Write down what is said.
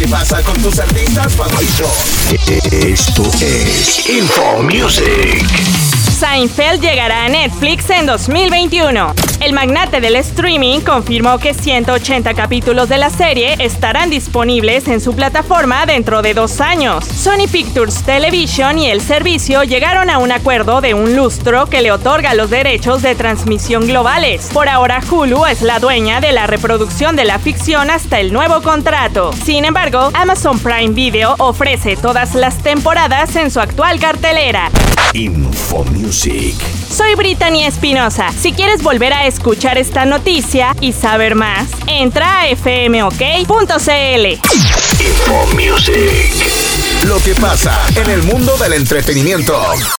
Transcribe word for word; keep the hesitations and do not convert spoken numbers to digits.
que pasa con tus artistas favoritos. Esto es Info Music. Seinfeld llegará a Netflix en dos mil veintiuno. El magnate del streaming confirmó que ciento ochenta capítulos de la serie estarán disponibles en su plataforma dentro de dos años. Sony Pictures Television y el servicio llegaron a un acuerdo de un lustro que le otorga los derechos de transmisión globales. Por ahora, Hulu es la dueña de la reproducción de la ficción hasta el nuevo contrato. Sin embargo, Amazon Prime Video ofrece todas las temporadas en su actual cartelera. Info Music. Soy Brittany Espinosa. Si quieres volver a escuchar esta noticia y saber más, entra a f m o k punto c l. Info Music. Lo que pasa en el mundo del entretenimiento.